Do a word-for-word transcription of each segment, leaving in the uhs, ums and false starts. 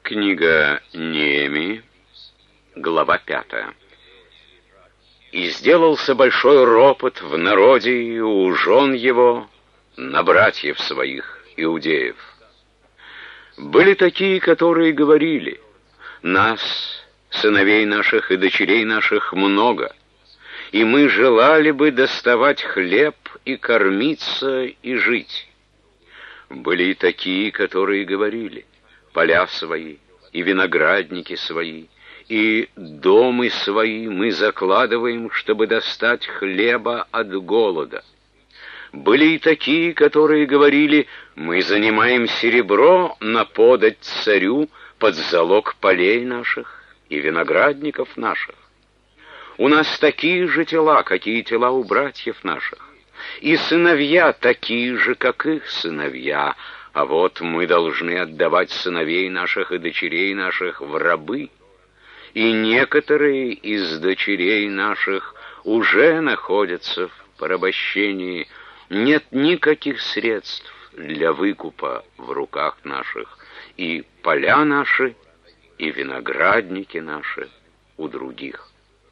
Книга Неемии, глава пятая. «И сделался большой ропот в народе и у жен его на братьев своих, иудеев. Были такие, которые говорили: нас, сыновей наших и дочерей наших, много, и мы желали бы доставать хлеб и кормиться и жить. Были и такие, которые говорили: поля свои и виноградники свои и домы свои мы закладываем, чтобы достать хлеба от голода. Были и такие, которые говорили: мы занимаем серебро на подать царю под залог полей наших и виноградников наших. У нас такие же тела, какие тела у братьев наших, и сыновья такие же, как их сыновья. А вот мы должны отдавать сыновей наших и дочерей наших в рабы, и некоторые из дочерей наших уже находятся в порабощении. Нет никаких средств для выкупа в руках наших, и поля наши, и виноградники наши у других».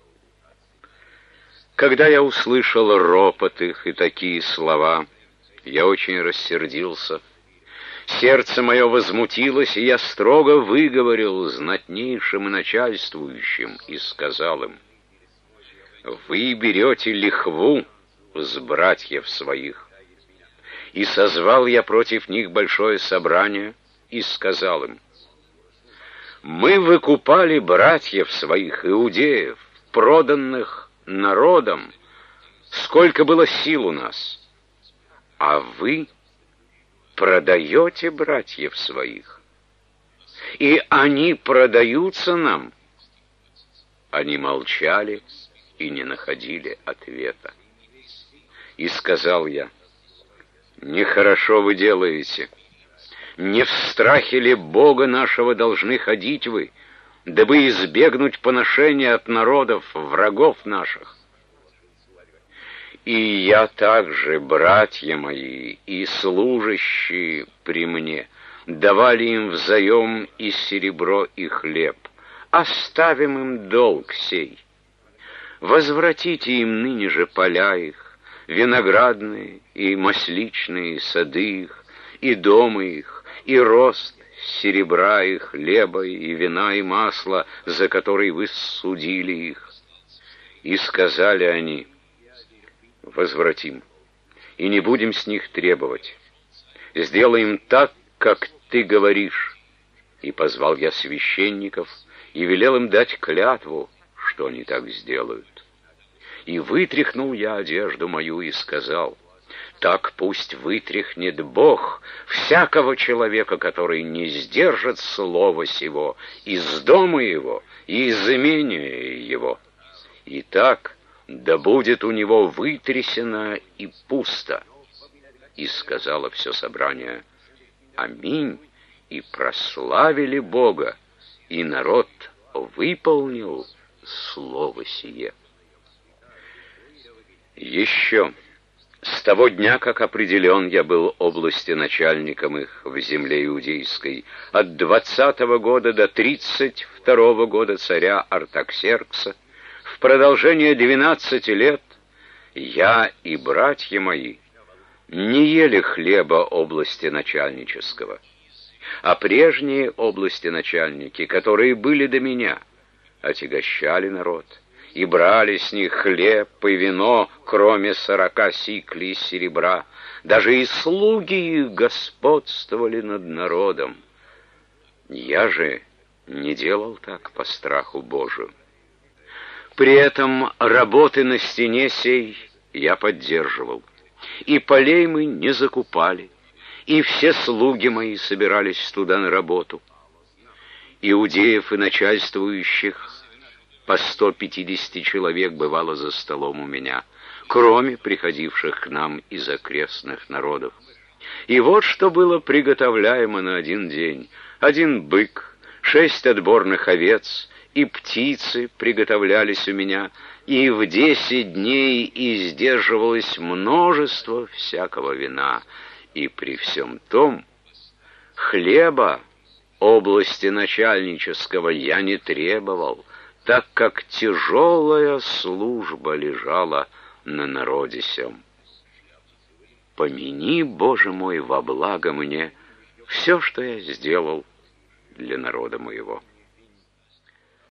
Когда я услышал ропот их и такие слова, я очень рассердился. Сердце мое возмутилось, и я строго выговорил знатнейшим и начальствующим и сказал им: «Вы берете лихву с братьев своих». И созвал я против них большое собрание и сказал им: «Мы выкупали братьев своих, иудеев, проданных народом, сколько было сил у нас, а вы продаете братьев своих, и они продаются нам». Они молчали и не находили ответа. И сказал я: «Нехорошо вы делаете. Не в страхе ли Бога нашего должны ходить вы, дабы избегнуть поношения от народов, врагов наших? И я также, братья мои и служащие при мне, давали им взаем и серебро, и хлеб. Оставим им долг сей. Возвратите им ныне же поля их, виноградные и масличные сады их, и дома их, и рост серебра и хлеба, и вина, и масла, за который вы судили их». И сказали они: «Возвратим, и не будем с них требовать. Сделаем так, как ты говоришь». И позвал я священников и велел им дать клятву, что они так сделают. И вытряхнул я одежду мою и сказал: «Так пусть вытряхнет Бог всякого человека, который не сдержит слова сего из дома его и из имения его. И так да будет у него вытрясено и пусто». И сказало все собрание: «Аминь», и прославили Бога, и народ выполнил слово сие. Еще с того дня, как определен я был области начальником их в земле иудейской, от двадцатого года до тридцать второго года царя Артаксеркса, в продолжение двенадцати лет, я и братья мои не ели хлеба области начальнического, а прежние области начальники, которые были до меня, отягощали народ и брали с них хлеб и вино, кроме сорока сиклей серебра. Даже и слуги их господствовали над народом. Я же не делал так по страху Божию. При этом работы на стене сей я поддерживал, и полей мы не закупали, и все слуги мои собирались туда на работу. Иудеев и начальствующих по сто пятьдесят человек бывало за столом у меня, кроме приходивших к нам из окрестных народов. И вот что было приготовляемо на один день: один бык, шесть отборных овец и птицы приготовлялись у меня, и в десять дней издерживалось множество всякого вина, и при всем том хлеба области начальнического я не требовал, так как тяжелая служба лежала на народе сём. Помяни, Боже мой, во благо мне все, что я сделал для народа моего.